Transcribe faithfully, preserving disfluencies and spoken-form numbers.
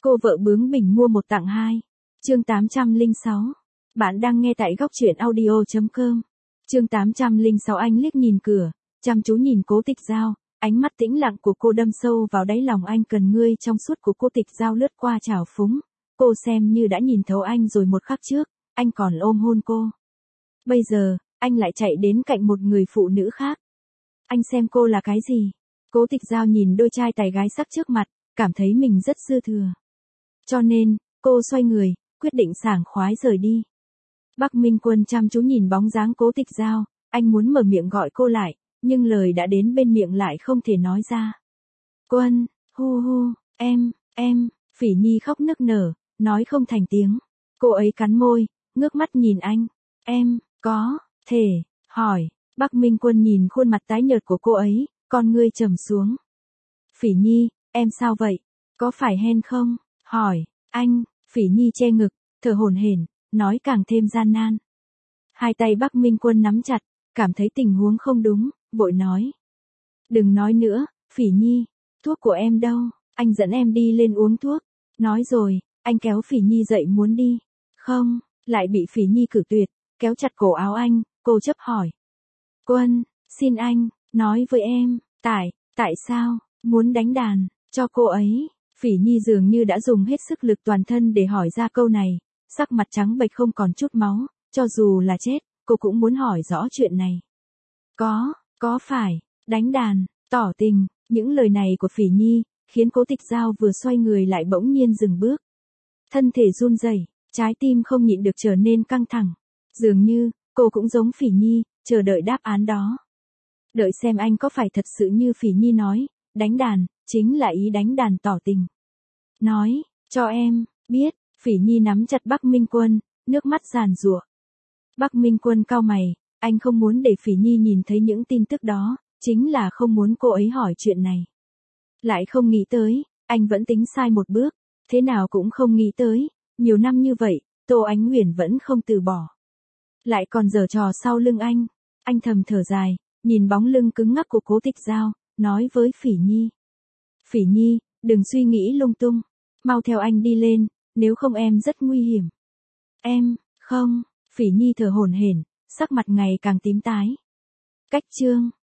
Cô vợ bướng bỉnh mua một tặng hai. Chương tám trăm lẻ sáu. Bạn đang nghe tại góc truyện audio chấm com. Chương tám trăm lẻ sáu. Anh liếc nhìn cửa, chăm chú nhìn Cố Tịch Giao, ánh mắt tĩnh lặng của cô đâm sâu vào đáy lòng anh. Cần ngươi trong suốt của cô Tịch Giao lướt qua trào phúng. Cô xem như đã nhìn thấu anh rồi. Một khắc trước, anh còn ôm hôn cô. Bây giờ, anh lại chạy đến cạnh một người phụ nữ khác. Anh xem cô là cái gì? Cố Tịch Giao nhìn đôi trai tài gái sắc trước mặt, cảm thấy mình rất dư thừa. Cho nên, cô xoay người, quyết định sảng khoái rời đi. Bắc Minh Quân chăm chú nhìn bóng dáng Cố Tịch Giao, anh muốn mở miệng gọi cô lại, nhưng lời đã đến bên miệng lại không thể nói ra. Quân, hu hu, em, em, Phỉ Nhi khóc nức nở, nói không thành tiếng. Cô ấy cắn môi, ngước mắt nhìn anh. Em, có, thể, hỏi. Bắc Minh Quân nhìn khuôn mặt tái nhợt của cô ấy, con ngươi trầm xuống. Phỉ Nhi, em sao vậy? Có phải hen không? Hỏi, anh. Phỉ Nhi che ngực, thở hổn hển, nói càng thêm gian nan. Hai tay Bắc Minh Quân nắm chặt, cảm thấy tình huống không đúng, vội nói. Đừng nói nữa, Phỉ Nhi, thuốc của em đâu, anh dẫn em đi lên uống thuốc. Nói rồi, anh kéo Phỉ Nhi dậy muốn đi. Không, lại bị Phỉ Nhi cự tuyệt, kéo chặt cổ áo anh, cô chấp hỏi. Quân, xin anh, nói với em, tại, tại sao, muốn đánh đàn, cho cô ấy. Phỉ Nhi dường như đã dùng hết sức lực toàn thân để hỏi ra câu này, sắc mặt trắng bệch không còn chút máu, cho dù là chết, cô cũng muốn hỏi rõ chuyện này. Có, có phải, đánh đàn, tỏ tình, những lời này của Phỉ Nhi, khiến Cố Tịch Giao vừa xoay người lại bỗng nhiên dừng bước. Thân thể run rẩy, trái tim không nhịn được trở nên căng thẳng. Dường như, cô cũng giống Phỉ Nhi, chờ đợi đáp án đó. Đợi xem anh có phải thật sự như Phỉ Nhi nói, đánh đàn, chính là ý đánh đàn tỏ tình. Nói, cho em, biết, Phỉ Nhi nắm chặt Bắc Minh Quân, nước mắt giàn giụa. Bắc Minh Quân cau mày, anh không muốn để Phỉ Nhi nhìn thấy những tin tức đó, chính là không muốn cô ấy hỏi chuyện này. Lại không nghĩ tới, anh vẫn tính sai một bước, thế nào cũng không nghĩ tới, nhiều năm như vậy, Tô Ánh Huyền vẫn không từ bỏ. Lại còn giở trò sau lưng anh, anh thầm thở dài, nhìn bóng lưng cứng ngắc của Cố Tịch Giao, nói với Phỉ Nhi. Phỉ Nhi, đừng suy nghĩ lung tung, mau theo anh đi lên, nếu không em rất nguy hiểm. Em, không, Phỉ Nhi thở hổn hển, sắc mặt ngày càng tím tái. Cách chương